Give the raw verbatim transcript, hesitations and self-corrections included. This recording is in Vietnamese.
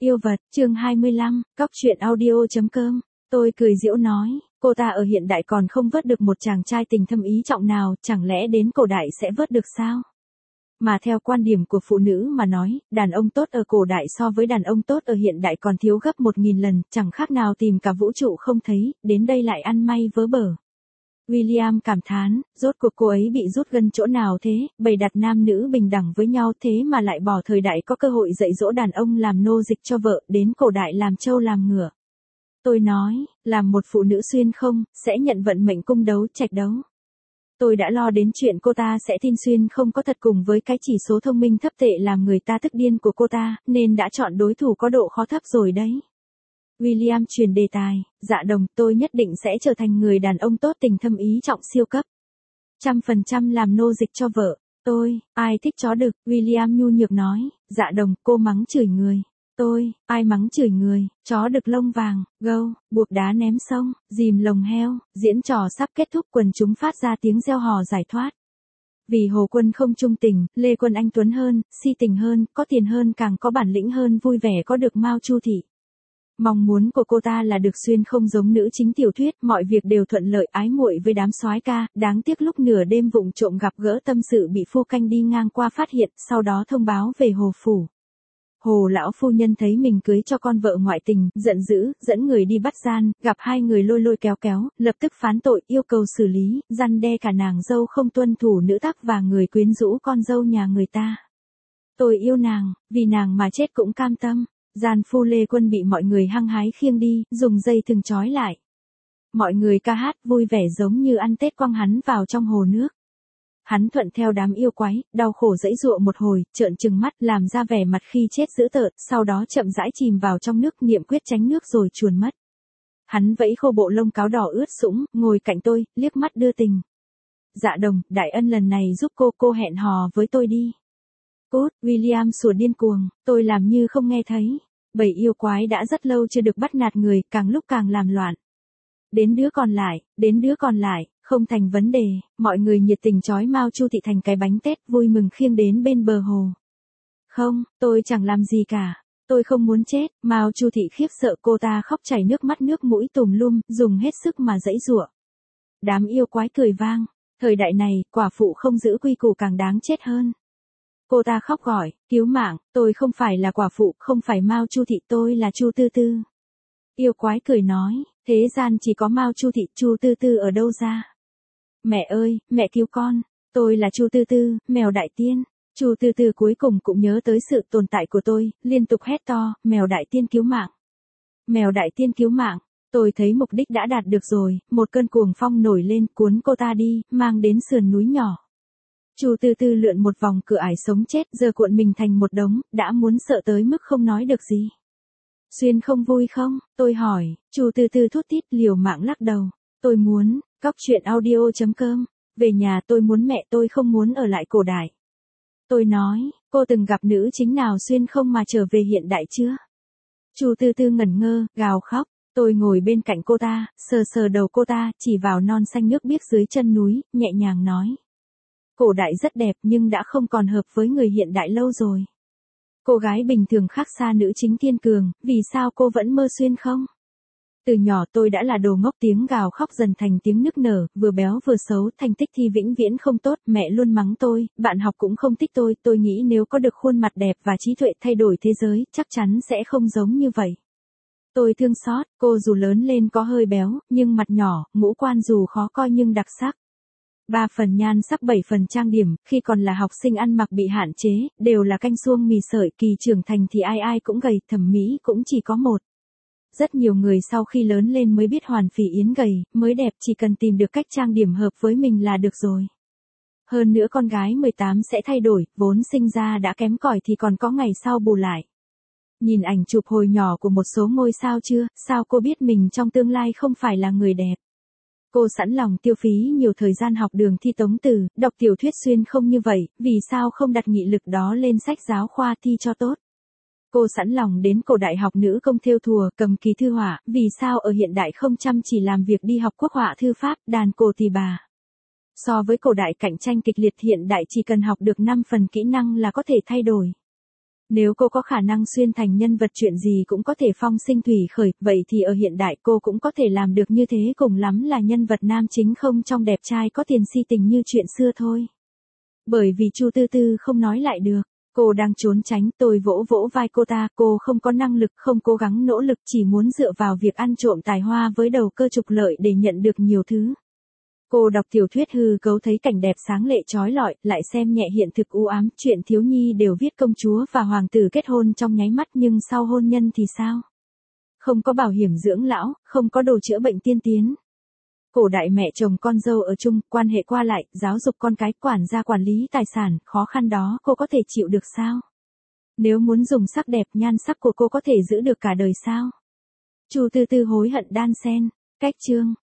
Yêu vật, chương hai mươi lăm, cóc truyện audio.com. Tôi cười giễu nói, cô ta ở hiện đại còn không vớt được một chàng trai tình thâm ý trọng nào, chẳng lẽ đến cổ đại sẽ vớt được sao? Mà theo quan điểm của phụ nữ mà nói, đàn ông tốt ở cổ đại so với đàn ông tốt ở hiện đại còn thiếu gấp một nghìn lần, chẳng khác nào tìm cả vũ trụ không thấy, đến đây lại ăn may vớ bở. William cảm thán, rốt cuộc cô ấy bị rút gân chỗ nào thế, bày đặt nam nữ bình đẳng với nhau thế mà lại bỏ thời đại có cơ hội dạy dỗ đàn ông làm nô dịch cho vợ, đến cổ đại làm trâu làm ngựa. Tôi nói, làm một phụ nữ xuyên không, sẽ nhận vận mệnh cung đấu trạch đấu. Tôi đã lo đến chuyện cô ta sẽ tin xuyên không có thật cùng với cái chỉ số thông minh thấp tệ làm người ta tức điên của cô ta, nên đã chọn đối thủ có độ khó thấp rồi đấy. William truyền đề tài, dạ đồng, tôi nhất định sẽ trở thành người đàn ông tốt tình thâm ý trọng siêu cấp. Trăm phần trăm làm nô dịch cho vợ. Tôi, ai thích chó đực, William nhu nhược nói, dạ đồng, cô mắng chửi người. Tôi, ai mắng chửi người, chó đực lông vàng, gâu, buộc đá ném sông, dìm lồng heo, diễn trò sắp kết thúc quần chúng phát ra tiếng reo hò giải thoát. Vì Hồ Quân không trung tình, Lê Quân anh tuấn hơn, si tình hơn, có tiền hơn càng có bản lĩnh hơn vui vẻ có được Mao Chu Thị. Mong muốn của cô ta là được xuyên không giống nữ chính tiểu thuyết, mọi việc đều thuận lợi ái muội với đám soái ca, đáng tiếc lúc nửa đêm vụng trộm gặp gỡ tâm sự bị phu canh đi ngang qua phát hiện, sau đó thông báo về Hồ phủ. Hồ lão phu nhân thấy mình cưới cho con vợ ngoại tình, giận dữ, dẫn người đi bắt gian, gặp hai người lôi lôi kéo kéo, lập tức phán tội, yêu cầu xử lý, răn đe cả nàng dâu không tuân thủ nữ tắc và người quyến rũ con dâu nhà người ta. Tôi yêu nàng, vì nàng mà chết cũng cam tâm. Gian phu Lê Quân bị mọi người hăng hái khiêng đi, dùng dây thừng trói lại. Mọi người ca hát vui vẻ giống như ăn Tết quăng hắn vào trong hồ nước. Hắn thuận theo đám yêu quái, đau khổ dãy dụa một hồi, trợn trừng mắt làm ra vẻ mặt khi chết dữ tợn, sau đó chậm rãi chìm vào trong nước niệm quyết tránh nước rồi chuồn mất. Hắn vẫy khô bộ lông cáo đỏ ướt sũng, ngồi cạnh tôi, liếc mắt đưa tình. Dạ đồng, đại ân lần này giúp cô, cô hẹn hò với tôi đi. Cút, William sủa điên cuồng, tôi làm như không nghe thấy. Bầy yêu quái đã rất lâu chưa được bắt nạt người, càng lúc càng làm loạn. Đến đứa còn lại, đến đứa còn lại, không thành vấn đề, mọi người nhiệt tình trói Mao Chu Thị thành cái bánh tét vui mừng khiêng đến bên bờ hồ. Không, tôi chẳng làm gì cả, tôi không muốn chết, Mao Chu Thị khiếp sợ cô ta khóc chảy nước mắt nước mũi tùm lum, dùng hết sức mà dãy giụa. Đám yêu quái cười vang, thời đại này, quả phụ không giữ quy củ càng đáng chết hơn. Cô ta khóc gọi, cứu mạng, tôi không phải là quả phụ, không phải Mao Chu Thị, tôi là Chu Tư Tư. Yêu quái cười nói, thế gian chỉ có Mao Chu Thị, Chu Tư Tư ở đâu ra? Mẹ ơi, mẹ cứu con, tôi là Chu Tư Tư, mèo đại tiên. Chu Tư Tư cuối cùng cũng nhớ tới sự tồn tại của tôi, liên tục hét to, mèo đại tiên cứu mạng. Mèo đại tiên cứu mạng, tôi thấy mục đích đã đạt được rồi, một cơn cuồng phong nổi lên cuốn cô ta đi, mang đến sườn núi nhỏ. Chu Tư Tư lượn một vòng cửa ải sống chết, giờ cuộn mình thành một đống, đã muốn sợ tới mức không nói được gì. Xuyên không vui không? Tôi hỏi, Chu Tư Tư thút thít liều mạng lắc đầu. Tôi muốn, cóc truyện audio.com. Về nhà tôi muốn mẹ tôi không muốn ở lại cổ đại. Tôi nói, cô từng gặp nữ chính nào xuyên không mà trở về hiện đại chưa? Chu Tư Tư ngẩn ngơ, gào khóc. Tôi ngồi bên cạnh cô ta, sờ sờ đầu cô ta, chỉ vào non xanh nước biếc dưới chân núi, nhẹ nhàng nói. Cổ đại rất đẹp nhưng đã không còn hợp với người hiện đại lâu rồi. Cô gái bình thường khác xa nữ chính thiên cường, vì sao cô vẫn mơ xuyên không? Từ nhỏ tôi đã là đồ ngốc, tiếng gào khóc dần thành tiếng nức nở, vừa béo vừa xấu, thành tích thi vĩnh viễn không tốt, mẹ luôn mắng tôi, bạn học cũng không thích tôi, tôi nghĩ nếu có được khuôn mặt đẹp và trí tuệ thay đổi thế giới, chắc chắn sẽ không giống như vậy. Tôi thương xót, cô dù lớn lên có hơi béo, nhưng mặt nhỏ, ngũ quan dù khó coi nhưng đặc sắc. Ba phần nhan sắc bảy phần trang điểm, khi còn là học sinh ăn mặc bị hạn chế, đều là canh suông mì sợi, kỳ trưởng thành thì ai ai cũng gầy, thẩm mỹ cũng chỉ có một. Rất nhiều người sau khi lớn lên mới biết Hoàn Phỉ Yến gầy, mới đẹp, chỉ cần tìm được cách trang điểm hợp với mình là được rồi. Hơn nữa con gái mười tám sẽ thay đổi, vốn sinh ra đã kém cỏi thì còn có ngày sau bù lại. Nhìn ảnh chụp hồi nhỏ của một số ngôi sao chưa, sao cô biết mình trong tương lai không phải là người đẹp? Cô sẵn lòng tiêu phí nhiều thời gian học đường thi tống từ, đọc tiểu thuyết xuyên không như vậy, vì sao không đặt nghị lực đó lên sách giáo khoa thi cho tốt? Cô sẵn lòng đến cổ đại học nữ công thêu thùa, cầm kỳ thư họa, vì sao ở hiện đại không chăm chỉ làm việc đi học quốc họa thư pháp, đàn cổ tỳ bà? So với cổ đại cạnh tranh kịch liệt, hiện đại chỉ cần học được năm phần kỹ năng là có thể thay đổi. Nếu cô có khả năng xuyên thành nhân vật chuyện gì cũng có thể phong sinh thủy khởi, vậy thì ở hiện đại cô cũng có thể làm được như thế, cùng lắm là nhân vật nam chính không trong đẹp trai có tiền si tình như chuyện xưa thôi. Bởi vì Chu Tư Tư không nói lại được, cô đang trốn tránh, tôi vỗ vỗ vai cô ta, cô không có năng lực, không cố gắng nỗ lực, chỉ muốn dựa vào việc ăn trộm tài hoa với đầu cơ trục lợi để nhận được nhiều thứ. Cô đọc tiểu thuyết hư cấu thấy cảnh đẹp sáng lệ chói lọi, lại xem nhẹ hiện thực u ám, chuyện thiếu nhi đều viết công chúa và hoàng tử kết hôn trong nháy mắt, nhưng sau hôn nhân thì sao? Không có bảo hiểm dưỡng lão, không có đồ chữa bệnh tiên tiến. Cổ đại mẹ chồng con dâu ở chung, quan hệ qua lại, giáo dục con cái, quản gia quản lý tài sản, khó khăn đó cô có thể chịu được sao? Nếu muốn dùng sắc đẹp, nhan sắc của cô có thể giữ được cả đời sao? Chu Tư Tư hối hận đan sen. Cách chương